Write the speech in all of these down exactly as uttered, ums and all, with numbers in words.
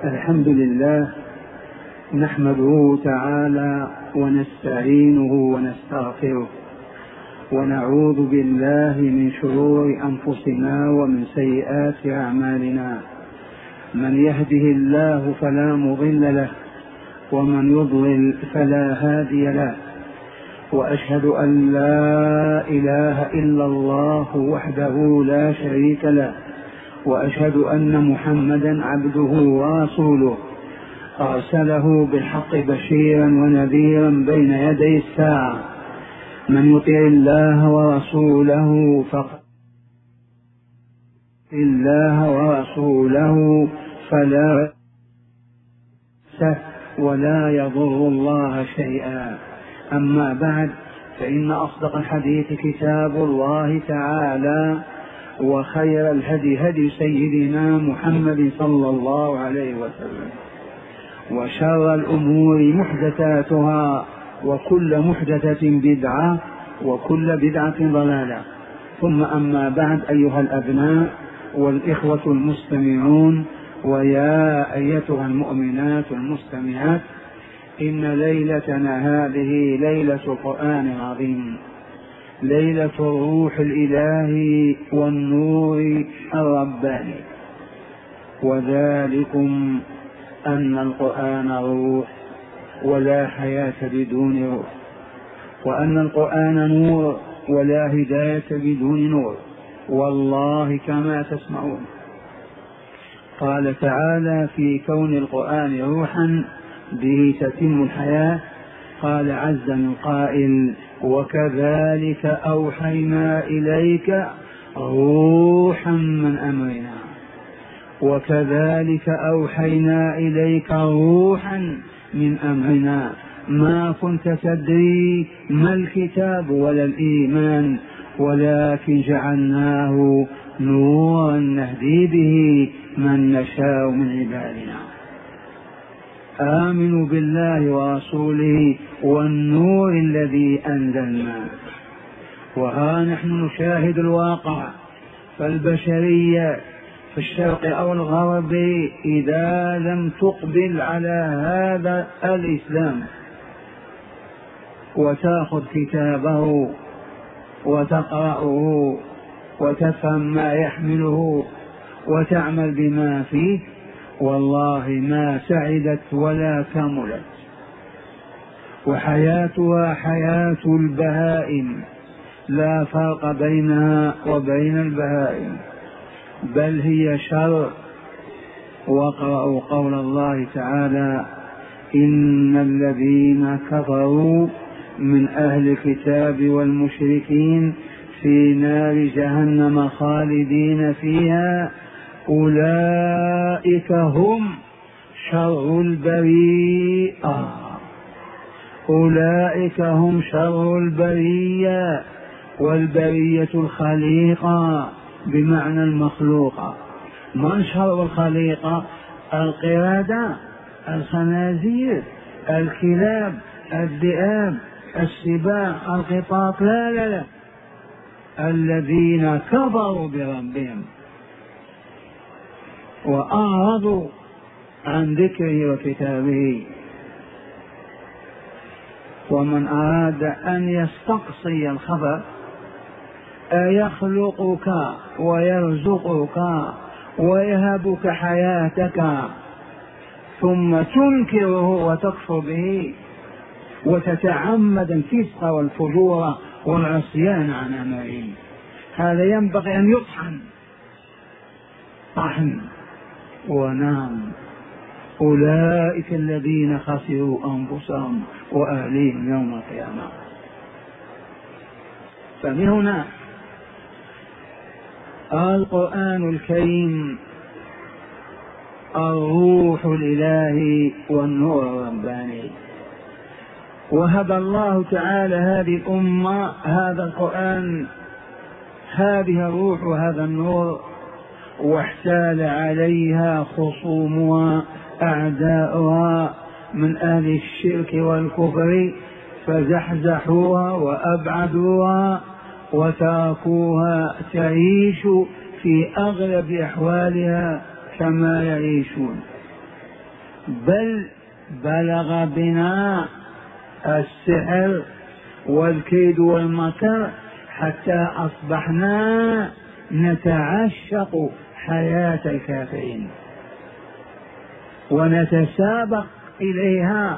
الحمد لله نحمده تعالى ونستعينه ونستغفره ونعوذ بالله من شرور أنفسنا ومن سيئات أعمالنا. من يهده الله فلا مضل له ومن يضلل فلا هادي له، وأشهد أن لا إله إلا الله وحده لا شريك له، وأشهد أن محمدا عبده ورسوله أرسله بالحق بشيرا ونذيرا بين يدي الساعة. من يطع الله ورسوله فقد الله ورسوله فلا ولا يضر الله شيئا. أما بعد، فإن أصدق الحديث كتاب الله تعالى، وخير الهدي هدي سيدنا محمد صلى الله عليه وسلم، وشر الأمور محدثاتها، وكل محدثة بدعة، وكل بدعة ضلالة. ثم أما بعد، أيها الأبناء والإخوة المستمعون، ويا أيتها المؤمنات المستمعات، إن ليلتنا هذه ليلة القرآن العظيم، ليلة الروح الإلهي والنور الرباني، وذلكم أن القرآن روح ولا حياة بدون روح، وأن القرآن نور ولا هداية بدون نور، والله كما تسمعون. قال تعالى في كون القرآن روحا به تتم الحياة، قال عز من قائل: وكذلك أوحينا إليك روحا من أمرنا. وكذلك أوحينا إليك روحا من أمرنا ما كنت تدري ما الكتاب ولا الإيمان، ولكن جعلناه نورا نهدي به من نشاء من عبادنا. آمنوا بالله ورسوله والنور الذي أنزلنا. وها نحن نشاهد الواقع، فالبشرية في الشرق أو الغرب إذا لم تقبل على هذا الإسلام وتأخذ كتابه وتقرأه وتفهم ما يحمله وتعمل بما فيه، والله ما سعدت ولا كملت. وحياتها حياة البهائم، لا فرق بينها وبين البهائم، بل هي شر. واقرأوا قول الله تعالى: إن الذين كفروا من أهل الكتاب والمشركين في نار جهنم خالدين فيها أولئك هم شر البرية. أولئك هم شر البرية، والبرية الخليقة بمعنى المخلوقة. من شر الخليقة؟ القردة، الخنازير، الكلاب، الذئاب، السباع، القطاط. لا لا لا، الذين كفروا بربهم وأعرضوا عن ذكره وكتابه. ومن أراد أن يستقصي الخبر: أيخلقك ويرزقك ويهبك حياتك ثم تنكره وتكفر به وتتعمد الفسق والفجور والعصيان عن أمره، هذا ينبغي أن يطحن طحن ونام. أولئك الذين خسروا أنفسهم وأهليهم يوم القيامة. فمن هنا القرآن الكريم الروح الإلهي والنور الرباني. وهب الله تعالى هذه الأمة هذا القرآن، هذه الروح وهذا النور، واحتال عليها خصومها أعداؤها من أهل الشرك والكفر، فزحزحوها وأبعدوها وتركوها تعيش في أغلب أحوالها كما يعيشون. بل بلغ بنا السحر والكيد والمكر حتى أصبحنا نتعشق حياة الكافرين ونتسابق إليها،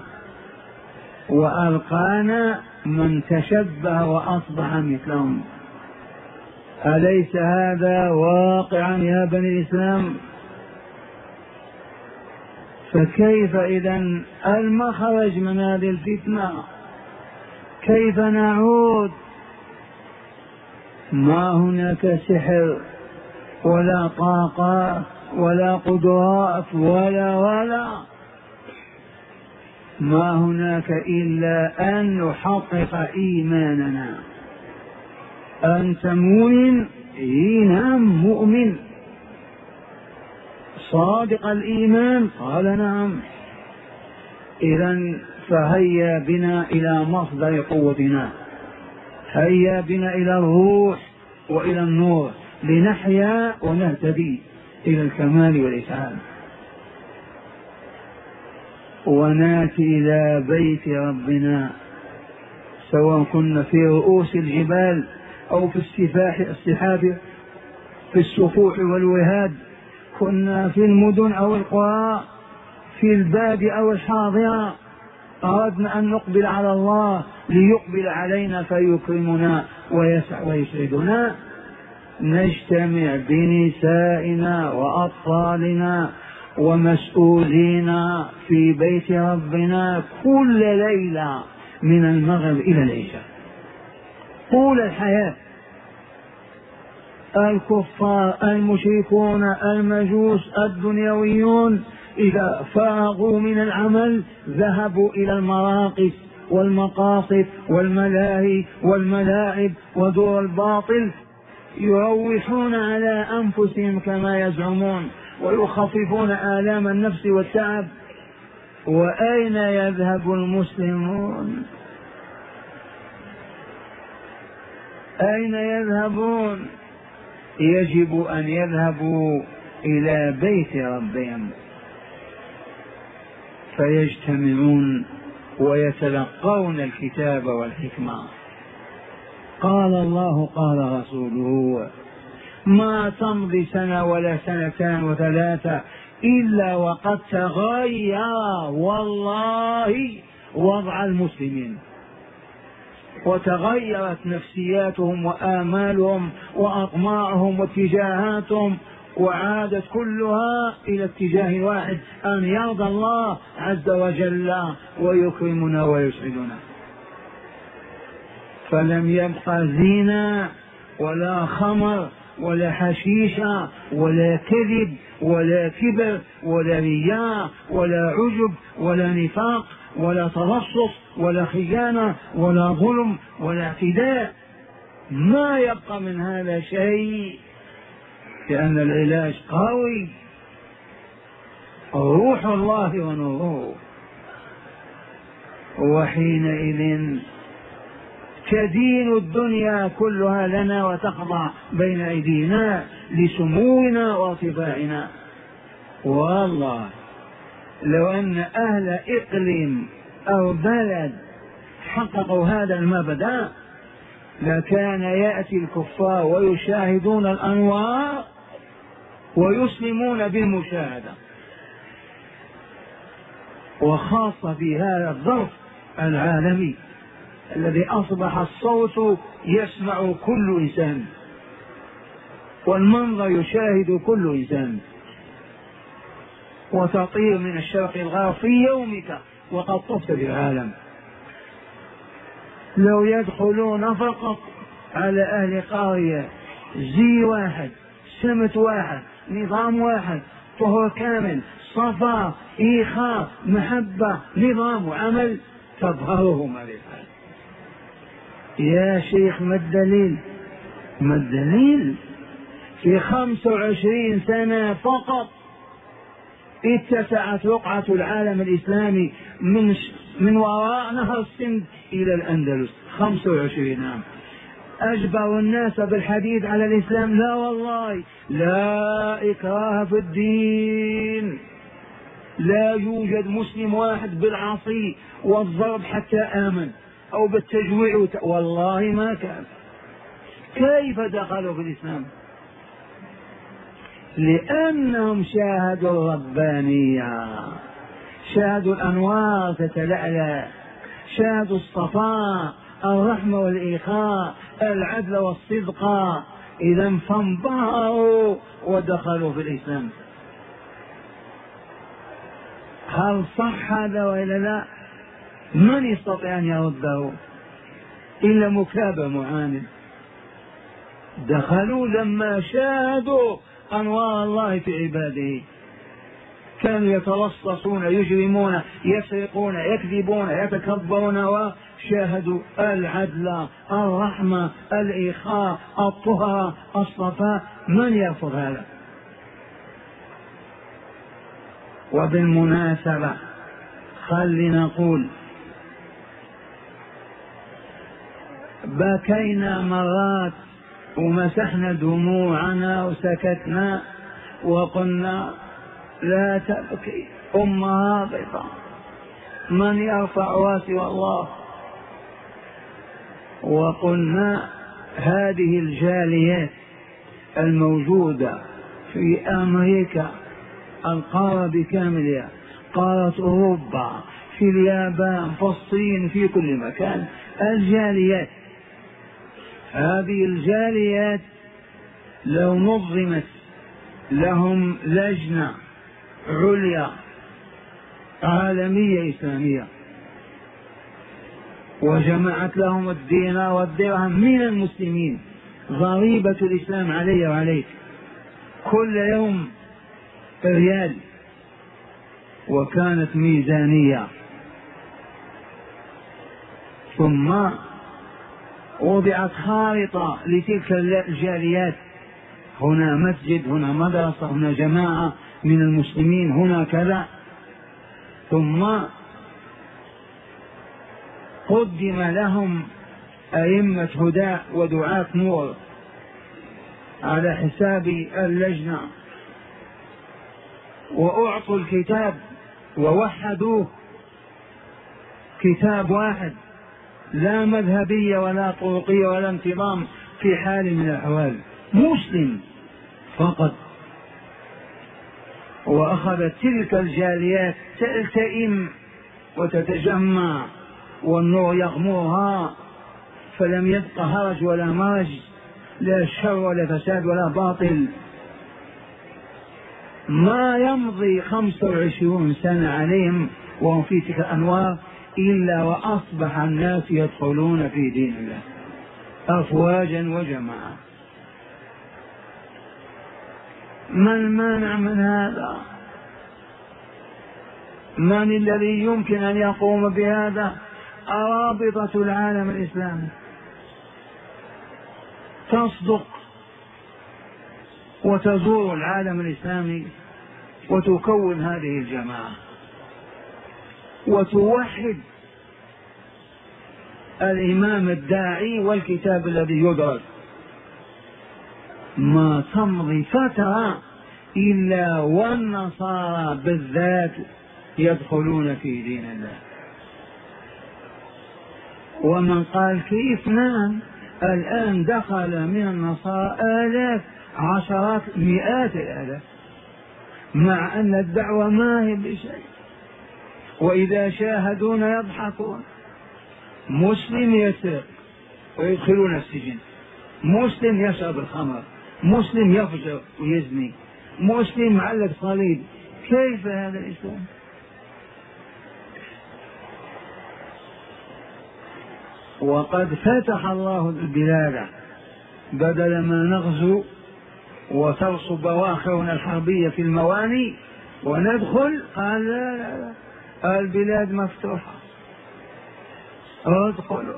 وألقانا من تشبه وأصبح مثلهم. أليس هذا واقعا يا بني الإسلام؟ فكيف إذن المخرج من هذه الفتنة؟ كيف نعود؟ ما هناك سحر ولا طاقات ولا قدرات ولا ولا ما هناك إلا أن نحقق إيماننا. أنت مؤمن؟ نعم مؤمن. صادق الإيمان؟ قال نعم. إذن فهيا بنا إلى مصدر قوتنا، هيا بنا إلى الروح وإلى النور لنحيا ونهتدي إلى الكمال والإسعاد، وناتي إلى بيت ربنا سواء كنا في رؤوس الجبال أو في السفاح السحاب في السفوح والوهاد، كنا في المدن أو القرى، في الباد أو الحاضرة، أردنا أن نقبل على الله ليقبل علينا فيكرمنا ويسع ويسعدنا، نجتمع بنسائنا وأطفالنا ومسؤولينا في بيت ربنا كل ليلة من المغرب إلى العشاء طول الحياة. الكفار المشركون المجوس الدنيويون إذا فرغوا من العمل ذهبوا إلى المراقص والمقاصد والملاهي والملاعب ودور الباطل، يروحون على أنفسهم كما يزعمون ويخففون آلام النفس والتعب. وأين يذهب المسلمون؟ أين يذهبون؟ يجب أن يذهبوا إلى بيت ربهم فيجتمعون ويتلقون الكتاب والحكمة. قال الله قال رسوله: ما تمضي سنة ولا سنتان وثلاثة إلا وقد تغير والله وضع المسلمين، وتغيرت نفسياتهم وآمالهم وأطماعهم واتجاهاتهم، وعادت كلها إلى اتجاه واحد: أن يرضى الله عز وجل ويكرمنا ويسعدنا. فلم يبق زنا ولا خمر ولا حشيشة ولا كذب ولا كبر ولا رياء ولا عجب ولا نفاق ولا ترصص ولا خيانة ولا ظلم ولا اعتداء. ما يبقى من هذا شيء، لأن العلاج قوي، روح الله ونوره. وحينئذ تدين الدنيا كلها لنا وتخضع بين أيدينا لسمونا وارتفاعنا. والله لو أن أهل إقليم أو بلد حققوا هذا المبدأ لكان يأتي الكفار ويشاهدون الأنوار ويسلمون بالمشاهدة، وخاصة في هذا الظرف العالمي الذي أصبح الصوت يسمع كل إنسان والمنظر يشاهد كل إنسان، وتطير من الشرق الغرب في يومك وقد طفت بالعالم. لو يدخلون فقط على أهل قرية زي واحد، سمت واحد، نظام واحد، طهر كامل، صفاء، إيخاء، محبة، نظام وعمل، تظهرهم هذه الحال. يا شيخ ما الدليل؟ ما الدليل؟ في خمس وعشرين سنة فقط اتسعت رقعة العالم الإسلامي من من وراء نهر السند إلى الأندلس. خمس وعشرين عام. أجبروا الناس بالحديث على الإسلام؟ لا والله، لا إكراه في الدين. لا يوجد مسلم واحد بالعصي والضرب حتى آمن أو بالتجويع، والله ما كان. كيف دخلوا في الإسلام؟ لأنهم شاهدوا الربانية، شاهدوا الأنوار تتلألأ، شاهدوا الصفاء، الرحمة والإخاء، العدل والصدق، إذا فانبهروا ودخلوا في الإسلام. هل صح هذا وإلا لا؟ من يستطيع أن يرده إلا مكابر معاند. دخلوا لما شاهدوا أنوار الله في عباده، كانوا يتلصصون، يجرمون، يسرقون، يكذبون، يتكبرون، وشاهدوا العدل، الرحمة، الإخاء، الطهر، الصفاء. من يرفض هذا؟ وبالمناسبة خلينا نقول بكينا مرات ومسحنا دموعنا وسكتنا وقلنا لا تبكي أم هابطة، من يرفع سوى الله. وقلنا هذه الجاليات الموجودة في أمريكا، القارة بكاملها، قارة أوروبا، في اليابان، في الصين، في كل مكان، الجاليات هذه الجاليات لو نظمت لهم لجنة عليا عالمية إسلامية وجمعت لهم الدينار والدرهم من المسلمين، ضريبة الإسلام علي وعليك كل يوم ريال، وكانت ميزانية، ثم وضعت خارطة لتلك الجاليات، هنا مسجد، هنا مدرسة، هنا جماعة من المسلمين، هنا كذا، ثم قدم لهم أئمة هدى ودعاة نور على حساب اللجنة، وأعطوا الكتاب ووحدوه، كتاب واحد، لا مذهبية ولا طرقية ولا انتظام في حال من الأحوال، مسلم فقط. وأخذت تلك الجاليات تلتئم وتتجمع والنور يغمرها، فلم يبق هرج ولا مرج، لا شر ولا فساد ولا باطل. ما يمضي خمسة وعشرون سنة عليهم وهم في تلك الأنوار إلا وأصبح الناس يدخلون في دين الله أفواجا وجماعة. ما المانع من هذا؟ من الذي يمكن أن يقوم بهذا؟ رابطة العالم الإسلامي تصدق وتزور العالم الإسلامي وتكون هذه الجماعة وتوحد الإمام الداعي والكتاب الذي يدرس. ما تمضي فترة إلا والنصارى بالذات يدخلون في دين الله. ومن قال كيف؟ نعم، الآن دخل من النصارى آلاف، عشرات، مئات الآلاف، مع أن الدعوة ما هي بشيء، وإذا شاهدونا يضحكون. مسلم يسرق ويدخلون السجن، مسلم يشرب الخمر، مسلم يفجر ويزني، مسلم معلق صليب. كيف هذا الإسلام؟ وقد فتح الله البلاد، بدل ما نغزو وترصب بواخرنا الحربية في المواني وندخل، قال لا لا لا، البلاد مفتوحة، ادخلوا.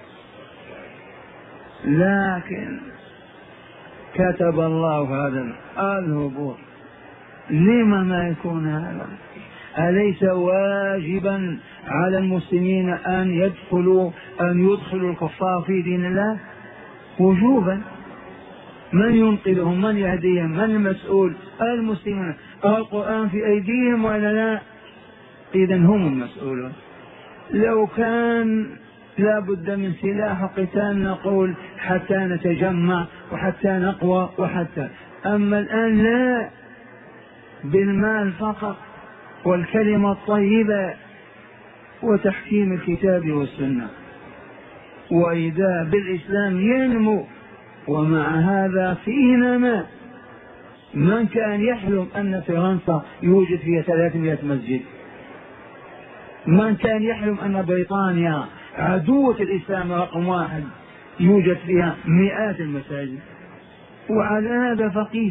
لكن كتب الله هذا الهبوط. لما ما يكون هذا؟ أليس واجبا على المسلمين أن يدخلوا أن يدخلوا الكفار في دين الله وجوبا؟ من ينقذهم؟ من يهديهم؟ من المسؤول؟ المسلمون. القرآن في أيديهم ولا لا؟ إذن هم المسؤولون. لو كان لا بد من سلاح قتال نقول حتى نتجمع وحتى نقوى وحتى، أما الآن لا، بالمال فقط والكلمة الطيبة وتحكيم الكتاب والسنة، وإذا بالإسلام ينمو. ومع هذا فيه نماء. من كان يحلم أن فرنسا يوجد فيها ثلاثمائة مسجد؟ من كان يحلم أن بريطانيا عدوة الإسلام رقم واحد يوجد فيها مئات المساجد؟ وعلى هذا فقيس.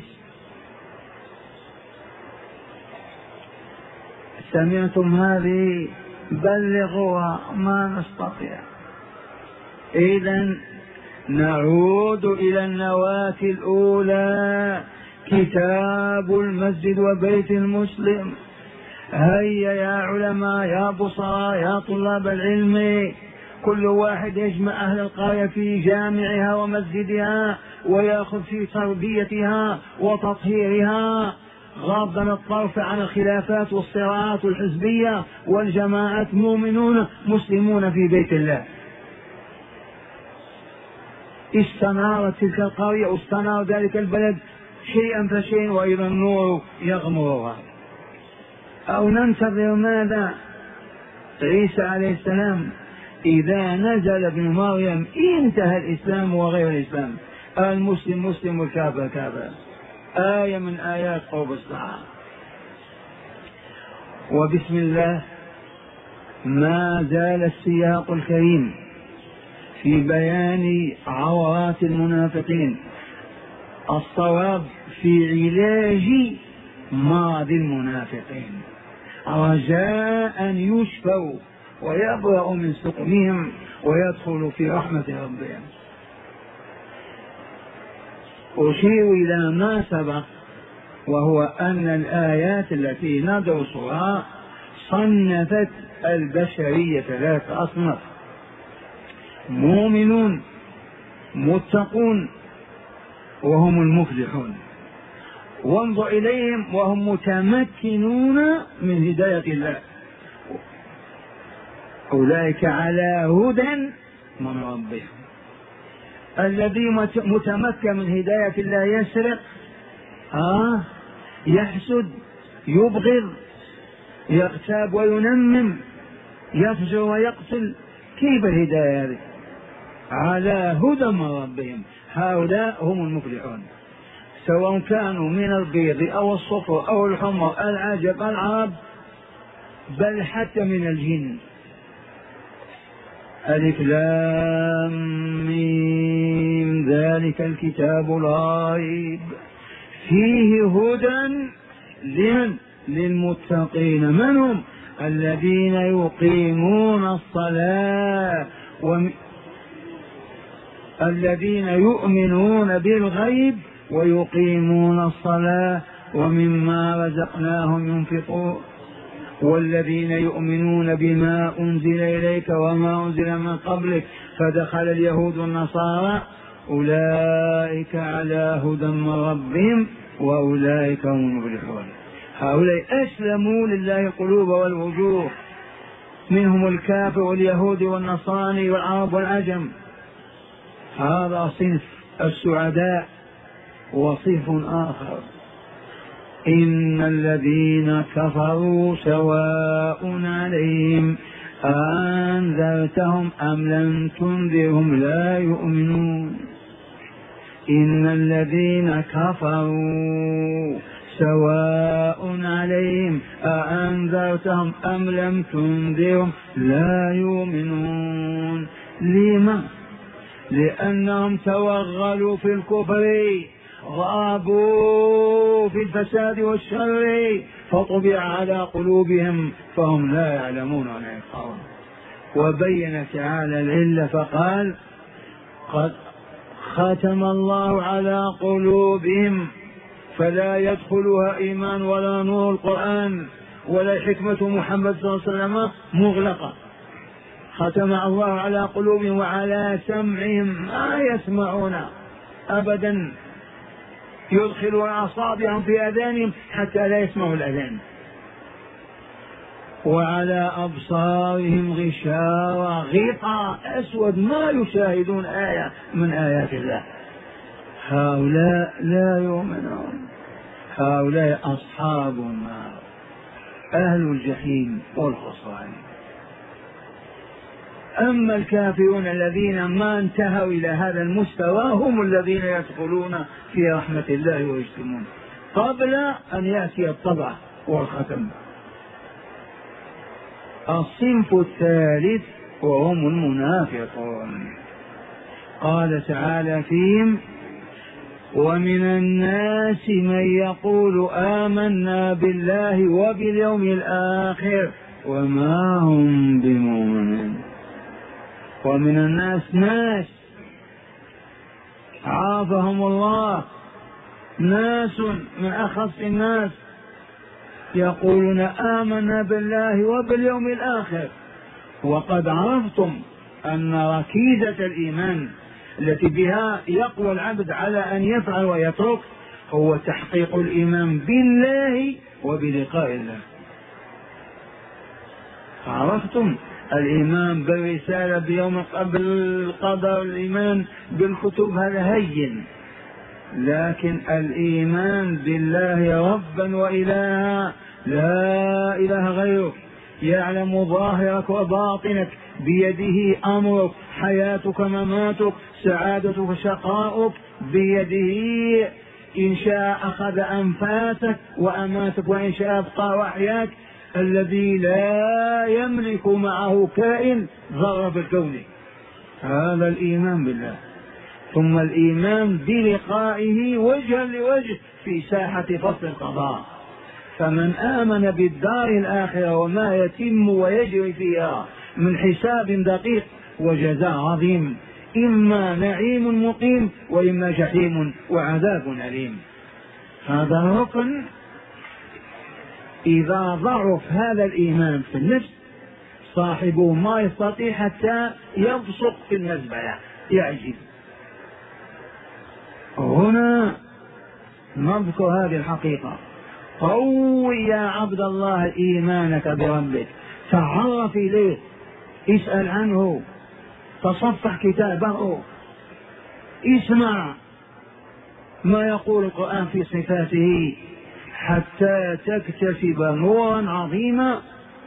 سمعتم هذه؟ بلغوها، ما نستطيع. إذن نعود إلى النواة الأولى، كتاب المسجد وبيت المسلم. هيا يا علماء، يا بصراء، يا طلاب العلم، كل واحد يجمع أهل القرية في جامعها ومسجدها ويأخذ في تربيتها وتطهيرها، غاضا الطرف عن الخلافات والصراعات الحزبية والجماعات. مؤمنون مسلمون في بيت الله. استنارت تلك القرية واستنار ذلك البلد شيئا فشيئا، وإذا النور يغمرها. أو ننتظر ماذا؟ عيسى عليه السلام إذا نزل ابن مريم انتهى الإسلام وغير الإسلام، المسلم مسلم والكافر كافر. آية من آيات قرب الساعة. وبسم الله ما زال السياق الكريم في بيان عورات المنافقين، الصواب في علاج مرض المنافقين، رجاء أن يشفوا ويبرأوا من سقمهم ويدخلوا في رحمة ربهم. أشير إلى ما سبق، وهو أن الآيات التي ندرسها صنفت البشرية ثلاثة أصناف: مؤمنون متقون وهم المفلحون، وانظر إليهم وهم متمكنون من هداية الله، أولئك على هدى من ربهم. الذي متمكن من هداية الله يسرق، آه يحسد، يبغض، يغتاب وينمم، يفجر ويقتل. كيف الهداية هذه؟ على هدى من ربهم. هؤلاء هم المفلحون، سواء كانوا من البيض أو الصفر أو الحمر، العجب، العرب، بل حتى من الجن. ألف لام ميم ذلك الكتاب لا ريب فيه هدى لمن؟ للمتقين. من هم؟ الذين يقيمون الصلاة وم... الذين يؤمنون بالغيب ويقيمون الصلاة ومما رزقناهم ينفقون، والذين يؤمنون بما أنزل إليك وما أنزل من قبلك. فدخل اليهود والنصارى، أولئك على هدى من ربهم وأولئك هم المفلحون. هؤلاء أسلموا لله القلوب والوجوه، منهم الكافر واليهود والنصراني والعرب والعجم. هذا صنف السعداء. وصنف آخر: إن الذين كفروا سواء عليهم أنذرتهم أم لم تنذرهم لا يؤمنون. إن الذين كفروا سواء عليهم أأنذرتهم أم لم تنذرهم لا يؤمنون. لما؟ لأنهم توغلوا في الكفر، غابوا في الفساد والشر، فطبع على قلوبهم فهم لا يعلمون ولا يفقهون. وبين تعالى العلة فقال: قد ختم الله على قلوبهم فلا يدخلها إيمان ولا نور القرآن ولا حكمة محمد صلى الله عليه وسلم مغلقة. ختم الله على قلوبهم وعلى سمعهم، ما يسمعون أبدا يدخلون أصابعهم في آذانهم حتى لا يسمعوا الأذان، وعلى أبصارهم غشاوة، غطاء أسود ما يشاهدون آية من آيات الله. هؤلاء لا يؤمنون، هؤلاء أصحاب النار، أهل الجحيم والخسران. أما الكافرون الذين ما انتهوا إلى هذا المستوى هم الذين يدخلون في رحمة الله ويجتمون قبل أن يأتي الطبع والختم. الصنف الثالث وهم المنافقون، قال تعالى فيهم: ومن الناس من يقول آمنا بالله وباليوم الآخر وما هم بمؤمنين. ومن الناس ناس عافهم الله، ناس من أخص الناس يقولون آمنا بالله وباليوم الآخر، وقد عرفتم أن ركيزة الإيمان التي بها يقوى العبد على أن يفعل ويترك هو تحقيق الإيمان بالله وبلقاء الله. عرفتم الإيمان بالرسالة بيوم القدر، الإيمان بالكتب هذا هين، لكن الإيمان بالله ربا وإلها لا إله غيره، يعلم ظاهرك وباطنك، بيده أمرك، حياتك مماتك، سعادتك شقاؤك بيده، إن شاء أخذ أنفاسك وأماتك وإن شاء أبقى وأحياك، الذي لا يملك معه كائن ذرة بالكون. هذا الإيمان بالله. ثم الإيمان بلقائه وجها لوجه في ساحة فصل القضاء. فمن آمن بالدار الآخرة وما يتم ويجري فيها من حساب دقيق وجزاء عظيم، إما نعيم مقيم وإما جحيم وعذاب أليم. هذا الركن إذا ضعف هذا الإيمان في النفس صاحبه ما يستطيع حتى يبصق في المزبلة، يعجز. هنا نذكر هذه الحقيقة: قوي يا عبد الله إيمانك بربك، تعرف إليه، اسأل عنه، تصفح كتابه، اسمع ما يقول القرآن في صفاته حتى تكتسب نورا عظيما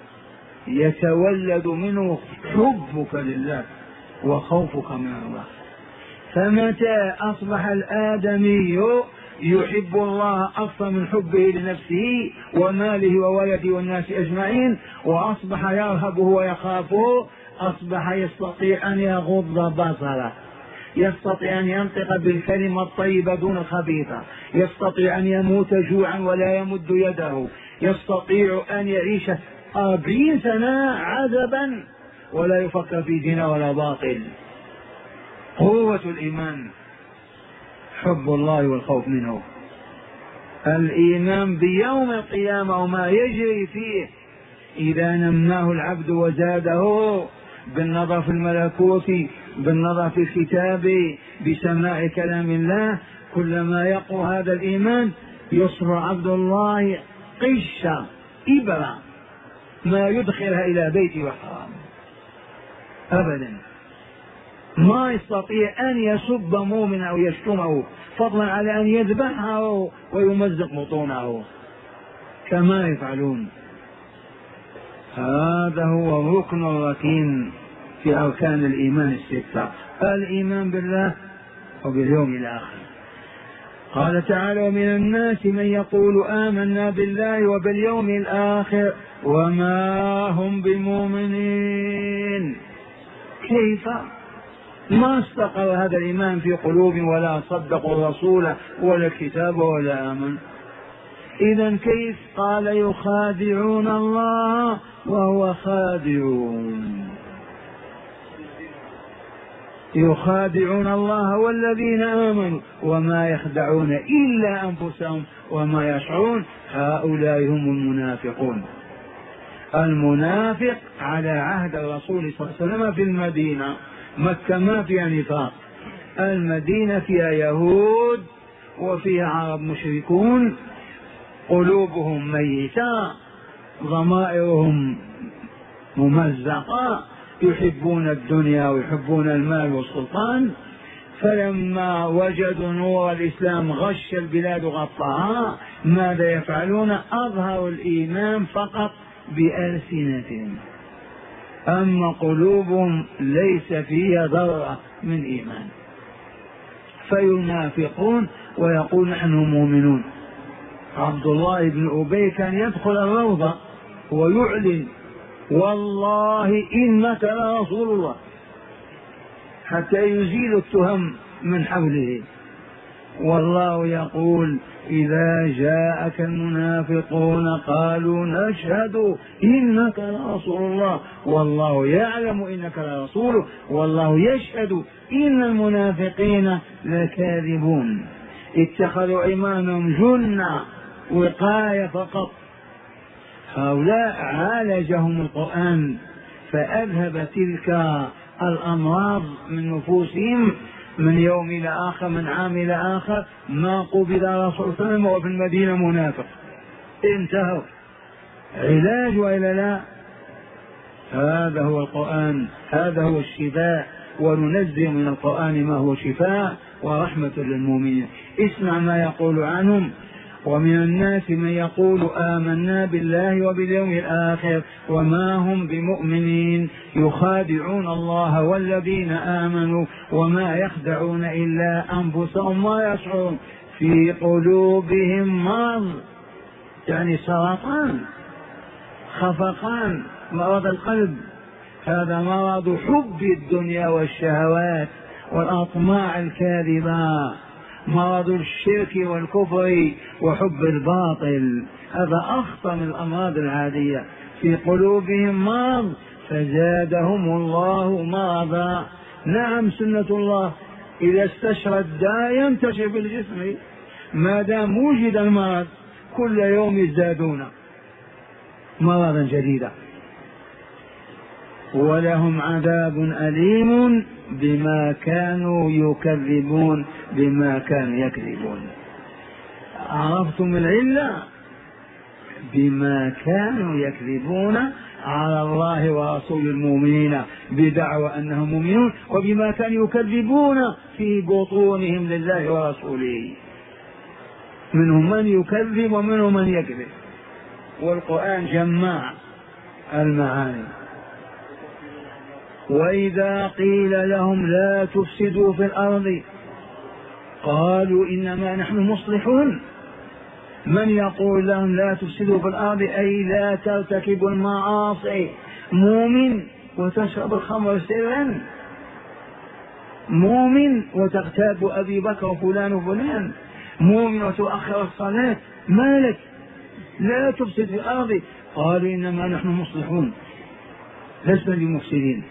يتولد منه حبك لله وخوفك من الله. فمتى أصبح الآدمي يحب الله أكثر من حبه لنفسه وماله وولده والناس أجمعين، وأصبح يرهبه ويخافه، أصبح يستطيع أن يغض بصره، يستطيع أن ينطق بالكلمة الطيبة دون الخبيثة، يستطيع أن يموت جوعا ولا يمد يده، يستطيع أن يعيش أربعين سنة عذبا ولا يفكر في زنا ولا باطل. قوة الإيمان حب الله والخوف منه، الإيمان بيوم القيامة وما يجري فيه. إذا نمناه العبد وزاده بالنظر في الملكوت، بالنظر في الكتاب، بسماع كلام الله، كلما يقوى هذا الإيمان يصبح عبد الله قشة إبرة ما يدخلها إلى بيته وحرام أبدا، ما يستطيع أن يسب مؤمنا أو يشتمه، فضلا على أن يذبحه ويمزق بطونه كما يفعلون. هذا هو الركن الركين في أركان الإيمان الستة: الإيمان بالله وباليوم الآخر. قال تعالى: ومن الناس من يقول آمنا بالله وباليوم الآخر وما هم بمؤمنين. كيف ما استقر هذا الإيمان في قلوبهم ولا صدقوا الرسول ولا الكتاب ولا آمن؟ إذن كيف؟ قال: يخادعون الله وهو خادعون. يخادعون الله والذين آمنوا وما يخدعون إلا أنفسهم وما يشعرون. هؤلاء هم المنافقون. المنافق على عهد الرسول صلى الله عليه وسلم في المدينة، مكة ما فيها نفاق، المدينة فيها يهود وفيها عرب مشركون قلوبهم ميتة ضمائرهم ممزقة يحبون الدنيا ويحبون المال والسلطان. فلما وجدوا نور الإسلام غش البلاد وغطاها ماذا يفعلون؟ أظهروا الإيمان فقط بألسنتهم، أما قلوبهم ليس فيها ذرة من إيمان، فينافقون ويقول نحن مؤمنون. عبد الله بن أبي كان يدخل الروضة ويعلن والله إنك لرسول الله حتى يزيل التهم من حوله. والله يقول إذا جاءك المنافقون قالوا نشهد إنك لرسول الله والله يعلم إنك لرسوله والله يشهد إن المنافقين لكاذبون. اتخذوا إيمانهم جنة وقاية فقط. هؤلاء عالجهم القرآن فأذهب تلك الأمراض من نفوسهم من يوم إلى آخر من عام إلى آخر ما قبل رسول الله صلى الله عليه وسلم وفي المدينة منافق. انتهوا. علاج وإلا لا؟ هذا هو القرآن، هذا هو الشفاء، وننزل من القرآن ما هو شفاء ورحمة للمؤمنين. اسمع ما يقول عنهم: ومن الناس من يقول آمنا بالله وباليوم الآخر وما هم بمؤمنين يخادعون الله والذين آمنوا وما يخدعون إلا أنفسهم وما يشعرون في قلوبهم مرض، يعني سرطان، خفقان، مرض القلب. هذا مرض حب الدنيا والشهوات والأطماع الكاذبة، مرض الشرك والكفر وحب الباطل. هذا أخطر من الأمراض العادية. في قلوبهم مرض فزادهم الله مرضا. نعم سنة الله إذا استشرى الداء ينتشر في الجسم، ما دام وجد المرض كل يوم يزدادون مرضا جديدا. ولهم عذاب أليم بما كانوا يكذبون بما كانوا يكذبون. عرفتم العلة؟ بما كانوا يكذبون على الله ورسول المؤمنين بدعوى أنهم مؤمنون، وبما كانوا يكذبون في بطونهم لله ورسوله. منهم من يكذب ومنهم من يكذب، والقرآن جمع المعاني. وإذا قيل لهم لا تفسدوا في الأرض قالوا إنما نحن مصلحون. من يقول لهم لا تفسدوا في الأرض أي لا ترتكبوا المعاصي؟ مؤمن وتشرب الخمر سرا، مؤمن وتغتاب أبي بكر وفلان وفلان، مؤمن وتؤخر الصلاة، مالك؟ لا تفسد في الأرض. قالوا إنما نحن مصلحون لسنا بمفسدين،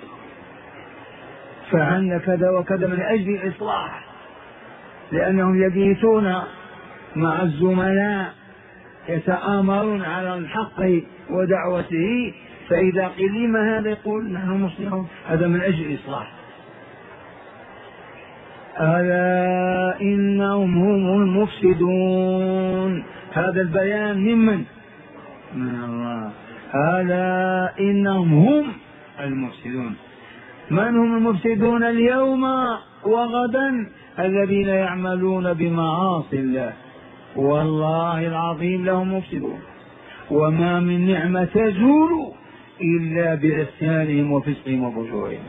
فعلنا كذا وكذا من أجل الإصلاح، لأنهم يبيتون مع الزملاء يتآمرون على الحق ودعوته، فإذا قيل لما هذا يقول نحن مصلحون، هذا من أجل الإصلاح. ألا إنهم هم المفسدون. هذا البيان ممن؟ من الله. ألا إنهم هم المفسدون. من هم المفسدون اليوم وغدا؟ الذين يعملون بمعاصي الله، والله العظيم لهم مفسدون. وما من نعمة تزول إلا بعصيانهم وفسقهم وفجورهم.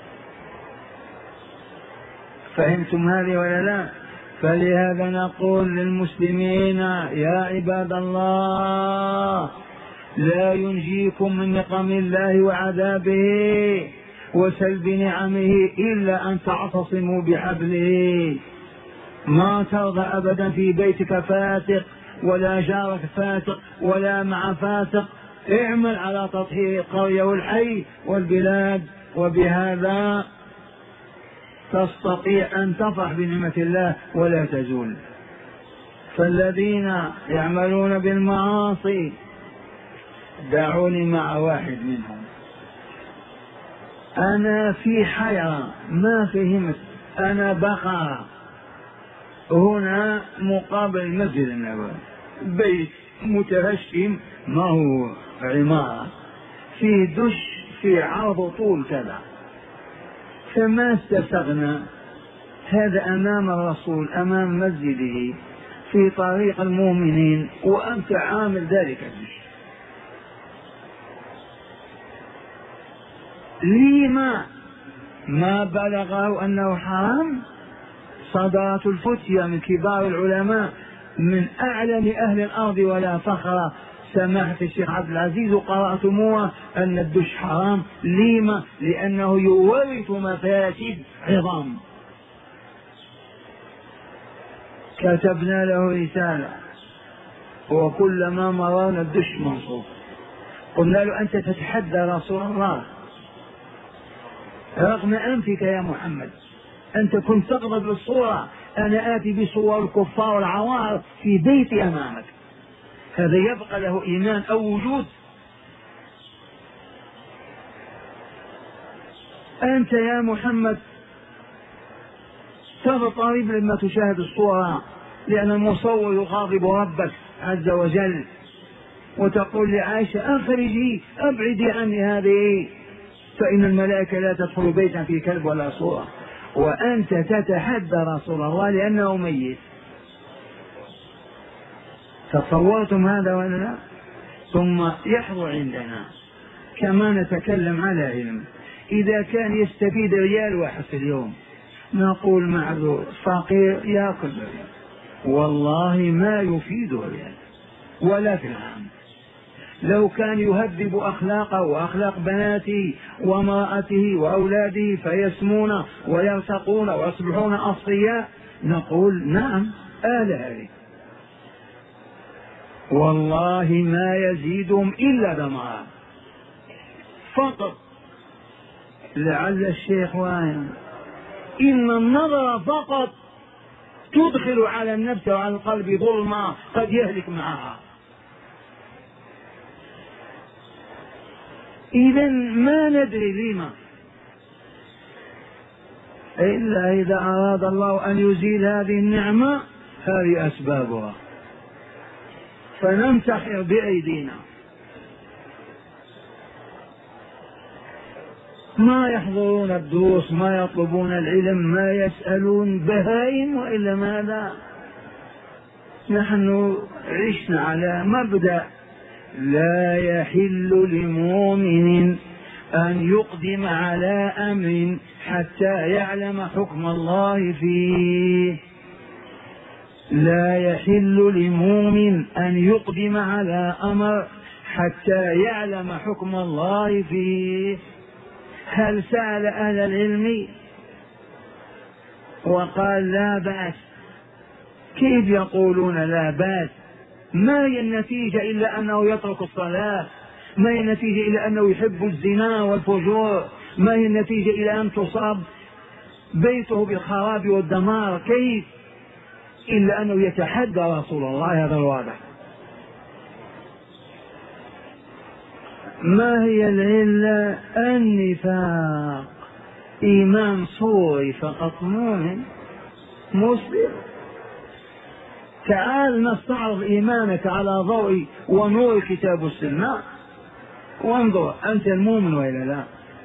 فهمتم هذه ولا لا؟ فلهذا نقول للمسلمين يا عباد الله لا ينجيكم من نقم الله وعذابه وسلب نعمه إلا أن تعتصموا بحبله. ما ترضى أبدا في بيتك فاسق ولا جارك فاسق ولا مع فاسق. اعمل على تطهير القرية والحي والبلاد، وبهذا تستطيع أن تفرح بنعمة الله ولا تزول. فالذين يعملون بالمعاصي دعوني مع واحد منهم. أنا في حيرة ما فهمت، أنا بقرة هنا مقابل المسجد النبوي بيت متهشم، ما هو عمارة، في دش في عرض طول كذا، فما استسغنا. هذا أمام الرسول، أمام مسجده، في طريق المؤمنين، وأنت عامل ذلك الدش. لما ما بلغه أنه حرام؟ صدرت الفتية من كبار العلماء من أعلم أهل الأرض ولا فخر، سماحة الشيخ عبد العزيز، وقرأتموها أن الدش حرام. لما؟ لأنه يورث مفاسد عظام. كتبنا له رسالة، وكلما مررنا الدش منصوب قلنا له أنت تتحدى رسول الله رغم أنفك يا محمد، أنت كنت تغضب بالصورة، أنا آتي بصور الكفار والعوار في بيتي أمامك، هذا يبقى له إيمان أو وجود؟ أنت يا محمد تضطرب لما تشاهد الصورة، لأن المصور يغاضب ربك عز وجل، وتقول لعائشة أخرجي أبعدي عني هذه، فإن الملائكة لا تدخل بيتا في كلب ولا صورة، وأنت تتحدى رسول الله لأنه ميت. تصورتم هذا ولا لا؟ ثم يحضر عندنا كما نتكلم على علم، إذا كان يستفيد ريال واحد في اليوم نقول معذور، فقير يأكل ريال، والله ما يفيد ريال ولا في العام. لو كان يهذب أخلاقه وأخلاق بناته وامرأته وأولاده فيسمون ويرتقون ويصبحون أصفياء نقول نعم آل هذه، والله ما يزيدهم إلا دمارا فقط. لعل الشيخ واين إن النظر فقط تدخل على النفس وعلى القلب ظلما قد يهلك معها. إذا ما ندري لما، إلا إذا أراد الله أن يزيل هذه النعمة هذه أسبابها، فننتحر بأيدينا. ما يحضرون الدروس، ما يطلبون العلم، ما يسألون، بهائم وإلا ماذا؟ نحن عشنا على مبدأ لا يحل لمؤمن أن يقدم على أمر حتى يعلم حكم الله فيه. لا يحل لمؤمن أن يقدم على أمر حتى يعلم حكم الله فيه. هل سأل أهل العلم وقال لا بأس؟ كيف يقولون لا بأس؟ ما هي النتيجة إلا أنه يترك الصلاة؟ ما هي النتيجة إلا أنه يحب الزنا والفجور؟ ما هي النتيجة إلا أن تصاب بيته بالخراب والدمار؟ كيف؟ إلا أنه يتحدى رسول الله، هذا الواضح. ما هي العلة؟ النفاق، إيمان صوري فقط، مؤمن مسلم. تعال نستعرض إيمانك على ضوء ونور كتاب السنة وانظر أنت المؤمن وإلا لا.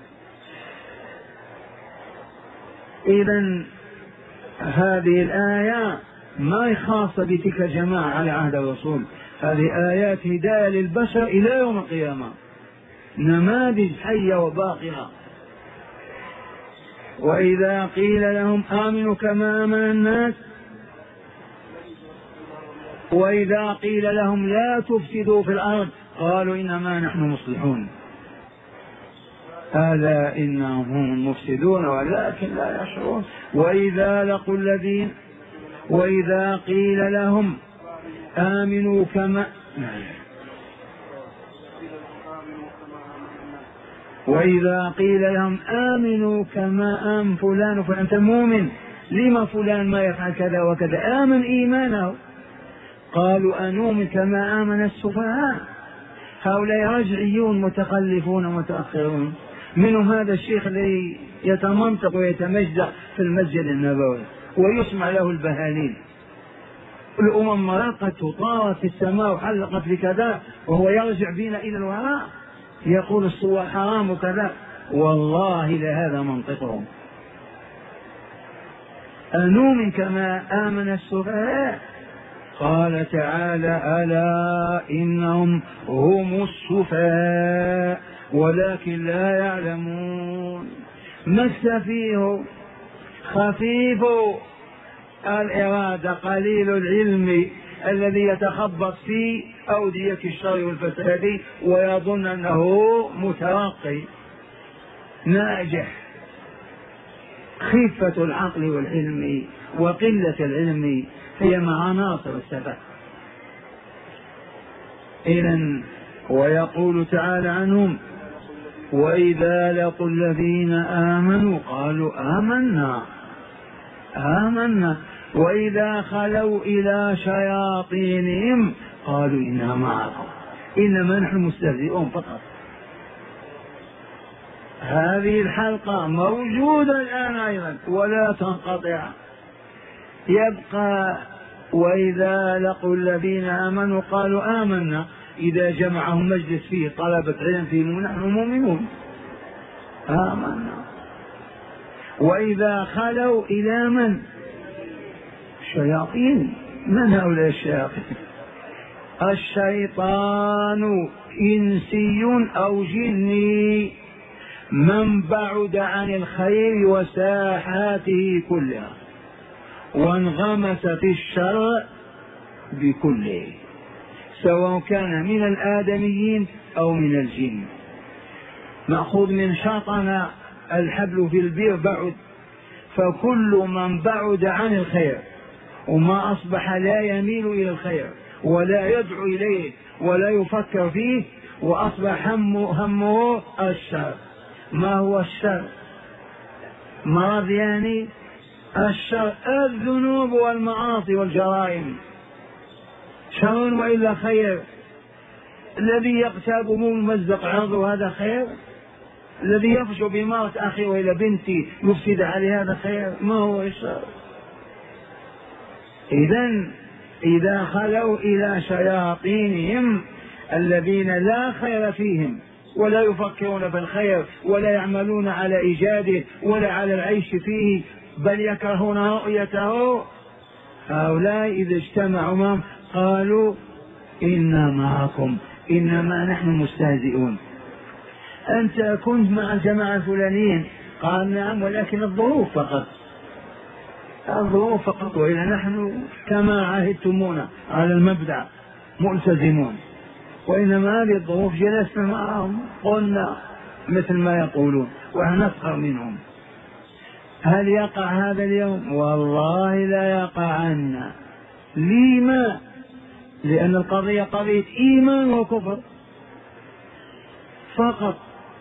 إذن هذه الآية ما هي خاصة بتلك الجماعة على عهد الرسول، هذه آيات هداية للبشر إلى يوم القيامة، نماذج حية وباقية. وإذا قيل لهم آمنوا كما آمن الناس، وإذا قيل لهم لا تفسدوا في الأرض قالوا إنما نحن مصلحون، ألا إنهم هم المفسدون ولكن لا يشعرون. وإذا لقوا الذين وإذا قيل لهم آمنوا كما وإذا قيل لهم آمنوا كما آمن فلان، فأنت مؤمن، لما فلان ما يفعل كذا وكذا؟ آمن إيمانه. قالوا أنؤمن كما آمن السفهاء، هؤلاء رجعيون متخلفون متأخرون. منهم هذا الشيخ الذي يتمنطق ويتمجد في المسجد النبوي ويسمع له البهاليل، الأمم مرقت وطارت في السماء وحلقت بكذا وهو يرجع بنا إلى الوراء يقول الصور حرام وكذا. والله لهذا منطقهم. أنؤمن كما آمن السفهاء؟ قال تعالى ألا إنهم هم السفهاء ولكن لا يعلمون. ما السفيه؟ خفيف الإرادة قليل العلم الذي يتخبط في أودية الشر والفساد ويظن أنه مترقي ناجح. خفة العقل والعلم وقلة العلم هي مع عناصر السفه. إذن ويقول تعالى عنهم وإذا لقوا الذين آمنوا قالوا آمنا آمنا وإذا خلوا إلى شياطينهم قالوا إنا معكم إنما نحن مستهزئون فقط. هذه الحلقة موجودة الآن أيضا ولا تنقطع. يبقى وإذا لقوا الذين آمنوا قالوا آمنا إذا جمعهم مجلس فيه طلبة علم فيه نحن مؤمنون آمنا. وإذا خلوا إلى من؟ شياطين. من هؤلاء الشياطين؟ الشيطان إنسي أو جني من بعد عن الخير وساحاته كلها وانغمس في الشر بكله سواء كان من الآدميين أو من الجن. مأخوذ من شاطن الحبل في البير بعد. فكل من بعد عن الخير وما أصبح لا يميل إلى الخير ولا يدعو إليه ولا يفكر فيه وأصبح همه, همه الشر. ما هو الشر؟ مرض يعني الشر الذنوب والمعاصي والجرائم شر وإلا خير. الذي يغتاب ممزق عرضه هذا خير؟ الذي يفشو بمرأة أخي وإلى بنتي يفسد عليه هذا خير؟ ما هو الشر؟ إذن إذا خلوا إلى شياطينهم الذين لا خير فيهم ولا يفكرون بالخير ولا يعملون على إيجاده ولا على العيش فيه بل يكرهون رؤيته، هؤلاء إذا اجتمعوا معهم قالوا إنا معكم إنما نحن مستهزئون. أنت كنت مع الجماعة الفلانيين؟ قال نعم ولكن الظروف فقط الظروف فقط وإلا نحن كما عاهدتمونا على المبدأ ملتزمون، وإنما هذه الظروف جلسنا معهم قلنا مثل ما يقولون ونسخر منهم. هل يقع هذا اليوم؟ والله لا يقع عنا. لما؟ لأن القضية قضية إيمان وكفر فقط.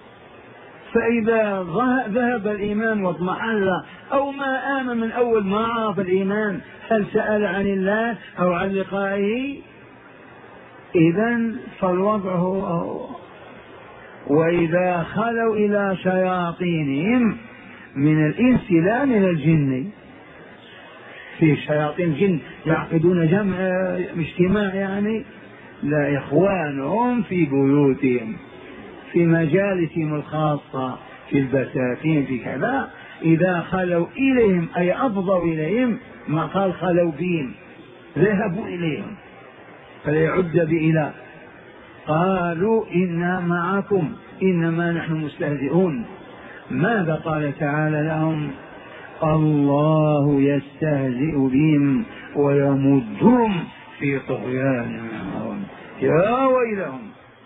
فإذا ذهب الإيمان واضمحل أو ما آمن من أول ما عرف الإيمان هل سأل عن الله أو عن لقائه؟ إذن فالوضع هو وإذا خلوا إلى شياطينهم من الإنس لا من الجن. في شياطين جن يعقدون جمع اجتماع يعني لا، إخوانهم في بيوتهم في مجالسهم الخاصة في البساتين في كذا. إذا خلوا إليهم أي أفضوا إليهم، ما قال خلوا بهم، ذهبوا إليهم فلا يعد بإله. قالوا إنا معكم إنما نحن مستهزئون. ماذا قال تعالى لهم؟ الله يستهزئ بهم ويمدهم في طغيانهم يعمهون. يا ويلهم،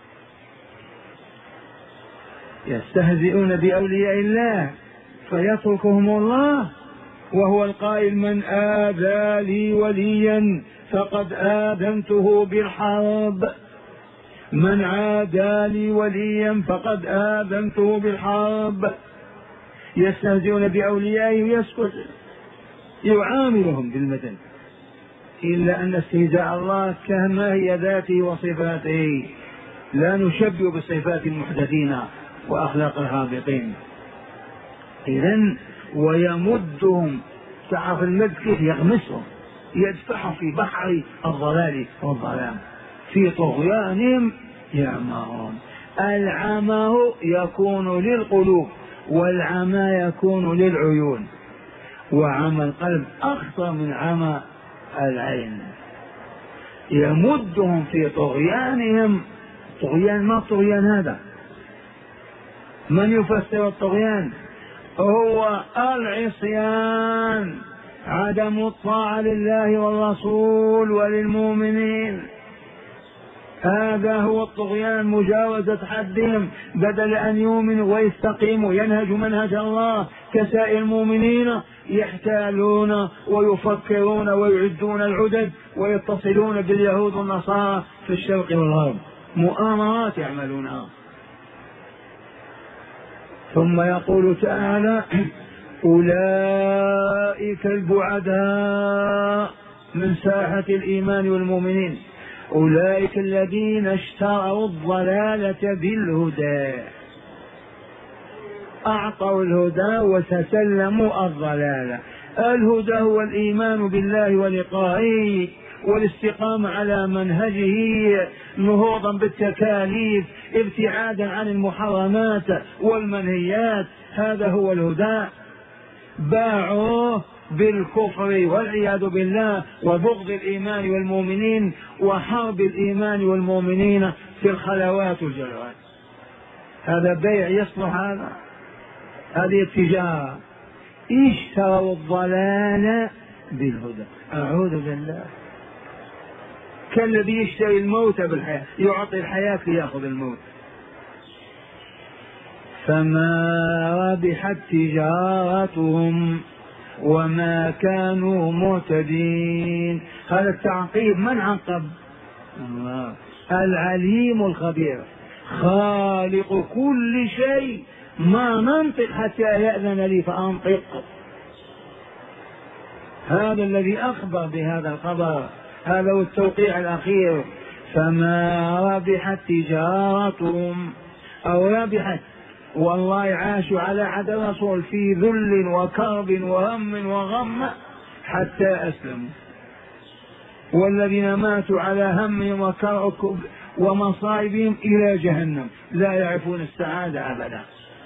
يستهزئون بأولياء الله فيتركهم الله وهو القائل من آذى لي وليا فقد آذنته بالحرب، من عادى لي وليا فقد آذنته بالحرب. يستهزئون بأوليائه ويسكت يعاملهم بالمثل، إلا أن استهزاء الله كما هي ذاته وصفاته، لا نشبه بصفات المحدثين وأخلاق الهابطين. إذن ويمدهم، تعرف المد كيف يغمسهم يدفعهم في بحر الضلال والظلام، في طغيانهم يعمهون. العمى يكون للقلوب والعمى يكون للعيون، وعمى القلب أخطر من عمى العين، يمدهم في طغيانهم. طغيان ما الطغيان هذا؟ من يفسر الطغيان؟ هو العصيان، عدم الطاعة لله والرسول وللمؤمنين، هذا هو الطغيان، مجاوزة حدهم، بدل أن يؤمنوا ويستقيموا ينهجوا منهج الله كسائر المؤمنين، يحتالون ويفكرون ويعدون العدد ويتصلون باليهود والنصارى في الشرق والغرب، مؤامرات يعملونها. ثم يقول تعالى: أولئك البعداء من ساحة الإيمان والمؤمنين، أولئك الذين اشتروا الضلالة بالهدى، أعطوا الهدى وتسلموا الضلالة. الهدى هو الإيمان بالله ولقائه والاستقامة على منهجه، نهوضا بالتكاليف، ابتعادا عن المحرمات والمنهيات، هذا هو الهدى. باعوه بالكفر والعياذ بالله وبغض الإيمان والمؤمنين وحرب الإيمان والمؤمنين في الخلوات والجلوات. هذا بيع يصلح؟ هذا هذه التجارة. اشتروا الضلال بالهدى، أعوذ بالله. كالذي يشتري الموت بالحياة، يعطي الحياة ليأخذ الموت. فما ربحت تجارتهم وما كانوا مهتدين. هذا التعقيب من عقب؟ الله العليم الخبير، خالق كل شيء. ما ننطق حتى يأذن لي فأنطق. هذا الذي أخبر بهذا الخبر، هذا هو التوقيع الأخير. فما ربحت تجارتهم، أو ربحت، والله عاشوا على عهد الرسول في ذل وكرب وهم وغم حتى أسلموا، والذين ماتوا على هم وكرب ومصائبهم إلى جهنم لا يعرفون السعادة أبدا.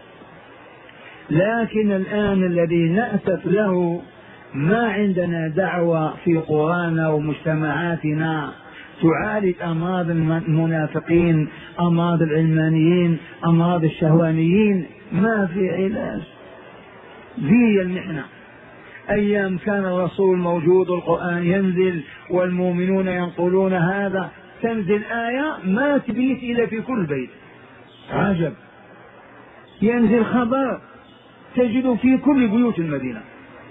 لكن الآن الذي نأسف له ما عندنا دعوة في قرانا ومجتمعاتنا تعالج أمراض المنافقين، أمراض العلمانيين، أمراض الشهوانيين، ما في علاج. ذي المحنة. أيام كان الرسول موجود، القرآن ينزل والمؤمنون ينقلون هذا، تنزل آية ما تبيت إلا في كل بيت، عجب. ينزل خبر تجد في كل بيوت المدينة.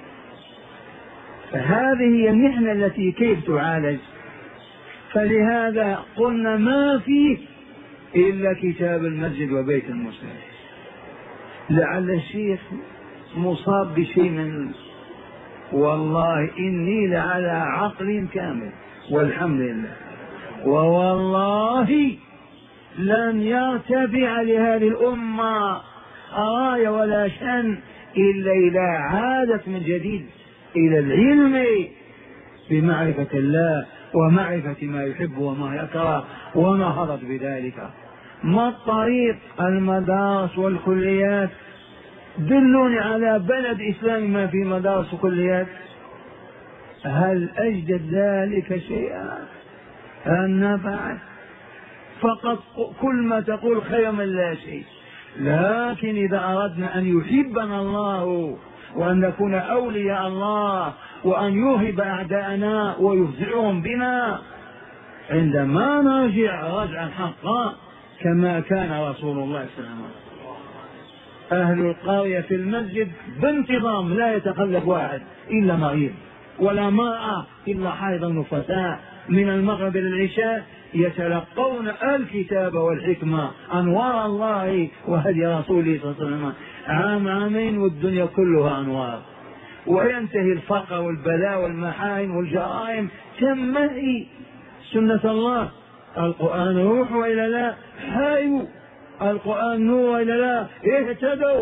فهذه هي المحنة التي كيف تعالج. فلهذا قلنا ما فيه إلا كتاب المسجد وبيت المسلم. لعل الشيخ مصاب بشيء من، والله إني لعلى عقل كامل والحمد لله، ووالله لن يرتفع لهذه الأمة راية ولا شأن إلا إذا عادت من جديد إلى العلم بمعرفة الله ومعرفة ما يحب وما يكره ونهضت بذلك. ما الطريق؟ المدارس والكليات. دلوني على بلد إسلامي ما في مدارس وكليات. هل أجدد ذلك شيئا؟ هل نفعت؟ فقط كل ما تقول خير من لا شيء. لكن إذا أردنا أن يحبنا الله وأن نكون أولياء الله وأن يوهب أعداءنا ويفزعهم بنا، عندما نرجع رجعا حقا كما كان رسول الله صلى الله عليه وسلم. أهل القرية في المسجد بانتظام، لا يتخلف واحد إلا مريض، ولا مرأة إلا حائض نفساء. من المغرب إلى العشاء يتلقون الكتاب والحكمة، أنوار الله وهدي رسوله صلى الله عليه وسلم. عام عامين والدنيا كلها أنوار، وينتهي الفقر والبلاء والمحاين والجرائم، تنمحي سنة الله. القرآن روح وإلا لا؟ حيوا. القرآن نور وإلا لا؟ اهتدوا.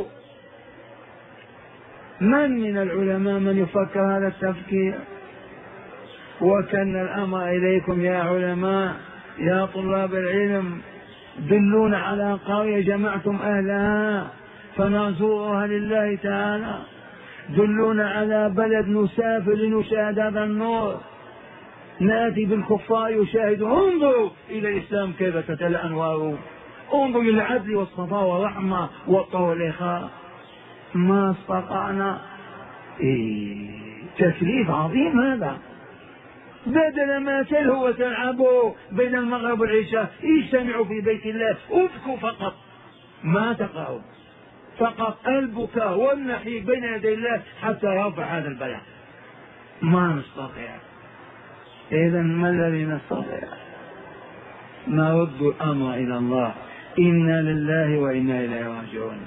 من من العلماء من يفكر هذا التفكير؟ وكان الأمر إليكم يا علماء يا طلاب العلم، دلونا على قرية جمعتم أهلها فنزورها لله تعالى، دلونا على بلد نسافر لنشاهد هذا النور، ناتي بالكفار يشاهدوا، انظروا إلى الإسلام كيف تتلأ أنواره، انظروا إلى العدل والصفاء والرحمة والطهر والإخاء. ما استطعنا. إيه تكليف عظيم هذا، بدل ما تلهوا وتلعبوا بين المغرب والعشاء اجتمعوا في بيت الله ابكوا فقط، ما تقرأوا، فقط البكاء والنحيب بين يدي الله حتى يرفع هذا البلاء. ما نستطيع. إذا ما الذي نستطيع؟ نرد الأمر إلى الله، إنا لله وإنا إليه راجعون.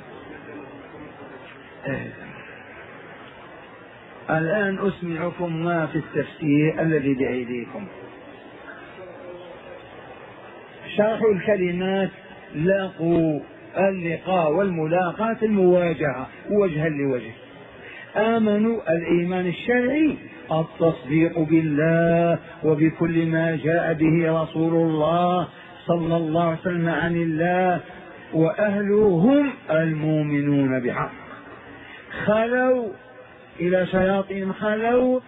إيه. الآن أسمعكم ما في التفسير الذي بأيديكم. شرح الكلمات لاقوا اللقاء والملاقاة المواجهة وجها لوجه. آمنوا الإيمان الشرعي التصديق بالله وبكل ما جاء به رسول الله صلى الله عليه وسلم عن الله، وأهلهم المؤمنون بحق. خلوا إلى شياطين، خلوا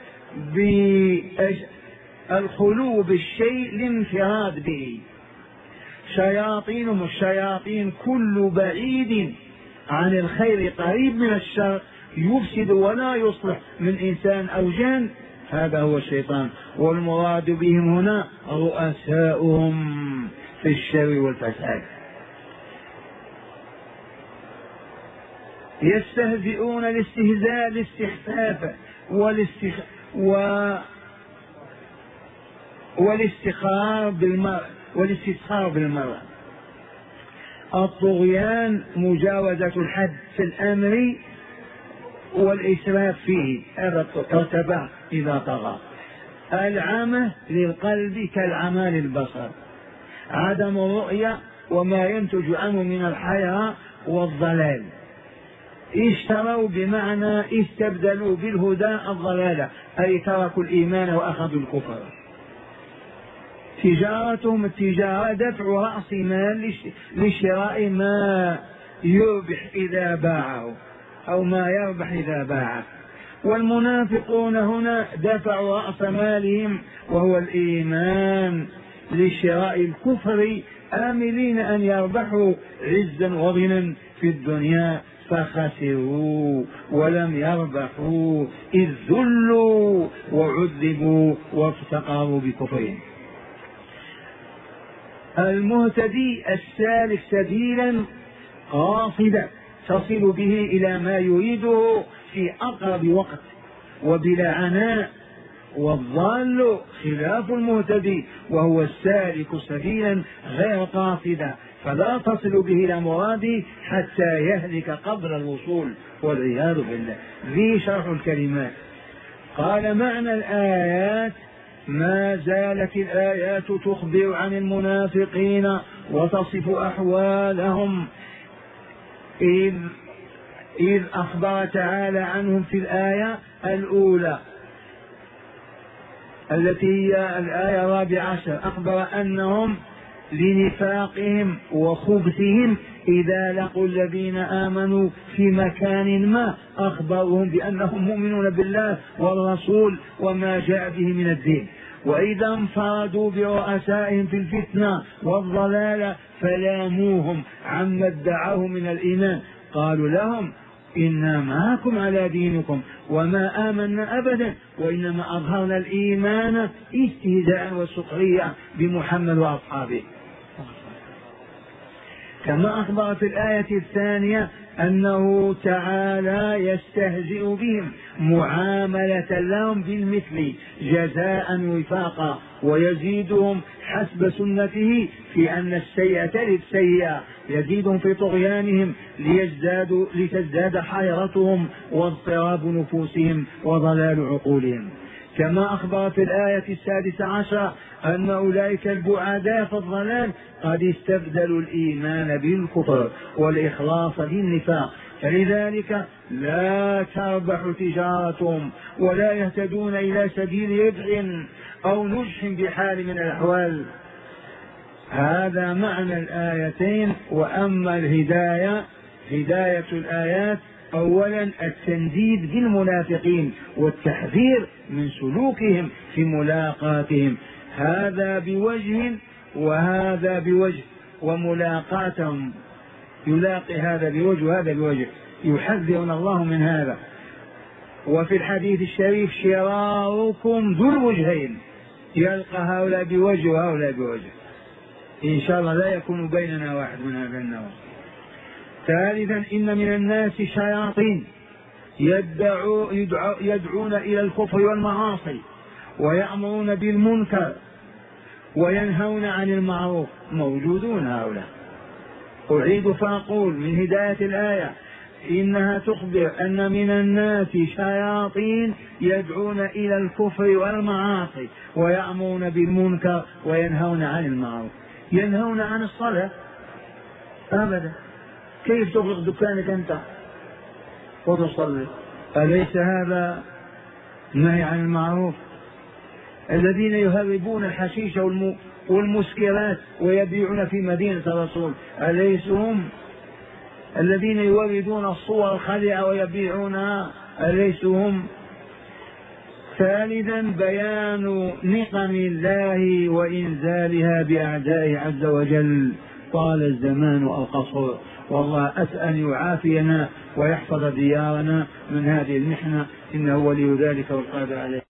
بالخلو بالشيء الانفراد به. شياطينهم الشياطين كل بعيد عن الخير قريب من الشر، يفسد ولا يصلح من إنسان أو جان، هذا هو الشيطان. والمراد بهم هنا رؤساؤهم في الشر والفساد. يستهزئون الاستهزاء الاستخفاف والاستخ... و... والاستخار بالمرء والاستسخار بالمرء. الطغيان مجاوزة الحد في الأمر والإسراف فيه، هذا ارتفع إذا طغى. العمى للقلب كالعمى للبصر، عدم الرؤية وما ينتج عنه من الحيرة والضلال. اشتروا بمعنى استبدلوا بالهدى الضلالة، أي تركوا الإيمان وأخذوا الكفر. تجارتهم التجارة دفع رأس مال لشراء ما يربح إذا باعه أو ما يربح إذا باعه. والمنافقون هنا دفعوا رأس مالهم وهو الإيمان لشراء الكفر، آملين أن يربحوا عزا وغنى في الدنيا، فخسروا ولم يربحوا إذ ذلوا وعذبوا وافتقروا بكفرهم. المهتدي السالك سبيلا قاصدا تصل به إلى ما يريده في أقرب وقت وبلا عناء، والضال خلاف المهتدي وهو السالك سبيلا غير قاصدا، فلا تصل به إلى مراده حتى يهلك قبل الوصول والعياذ بالله. ذي شرح الكلمات. قال معنى الآيات: ما زالت الآيات تخبر عن المنافقين وتصف أحوالهم، إذ, إذ أخبر تعالى عنهم في الآية الأولى التي هي الآية الرابعة عشر، أخبر أنهم لنفاقهم وخبثهم إذا لقوا الذين آمنوا في مكان ما أخبرهم بأنهم مؤمنون بالله والرسول وما جاء به من الدين، وإذا انفردوا برؤسائهم في الفتنة والضلال فلاموهم عما ادعوه من الإيمان، قالوا لهم إنا معكم على دينكم وما آمنا أبدا، وإنما أظهرنا الإيمان استهزاء وسخرية بمحمد وأصحابه. كما أخبر في الآية الثانية أنه تعالى يستهزئ بهم معاملة لهم بالمثل جزاء وفاقا، ويزيدهم حسب سنته في أن السيئة للسيئة، يزيدهم في طغيانهم ليزدادوا لتزداد حيرتهم واضطراب نفوسهم وضلال عقولهم. كما أخبر في الآية السادسة عشر أن أولئك البعداء في الضلال قد استبدلوا الإيمان بالكفر والإخلاص بالنفاق، فلذلك لا تربح تجارتهم ولا يهتدون إلى سبيل ربح أو نجح بحال من الأحوال. هذا معنى الآيتين. وأما الهداية، هداية الآيات أولا التنديد بالمنافقين والتحذير من سلوكهم في ملاقاتهم، هذا بوجه وهذا بوجه، وملاقاتهم يلاقي هذا بوجه وهذا بوجه، يحذرنا الله من هذا. وفي الحديث الشريف شراركم ذو الوجهين، يلقى هؤلاء بوجه وهؤلاء بوجه، إن شاء الله لا يكون بيننا واحد من هذا النوع. ثالثا إن من الناس شياطين يدعو يدعو يدعون إلى الكفر والمعاصي ويأمرون بالمنكر وينهون عن المعروف، موجودون هؤلاء. أعيد فأقول من هداية الآية إنها تخبر أن من الناس شياطين يدعون إلى الكفر والمعاصي ويأمرون بالمنكر وينهون عن المعروف. ينهون عن الصلاة أبدا، كيف تغلق دكانك أنت وتصلي؟ أليس هذا نهي عن المعروف؟ الذين يهربون الحشيش والمسكرات ويبيعون في مدينة الرسول أليسوا هم؟ الذين يوردون الصور الخادعة ويبيعونها أليسوا هم؟ ثالثا بيان نقم الله وإنزالها بأعدائه عز وجل. طال الزمان القصر، والله أسأل أن يعافينا ويحفظ ديارنا من هذه المحنة، إنه ولي ذلك والقادر عليه.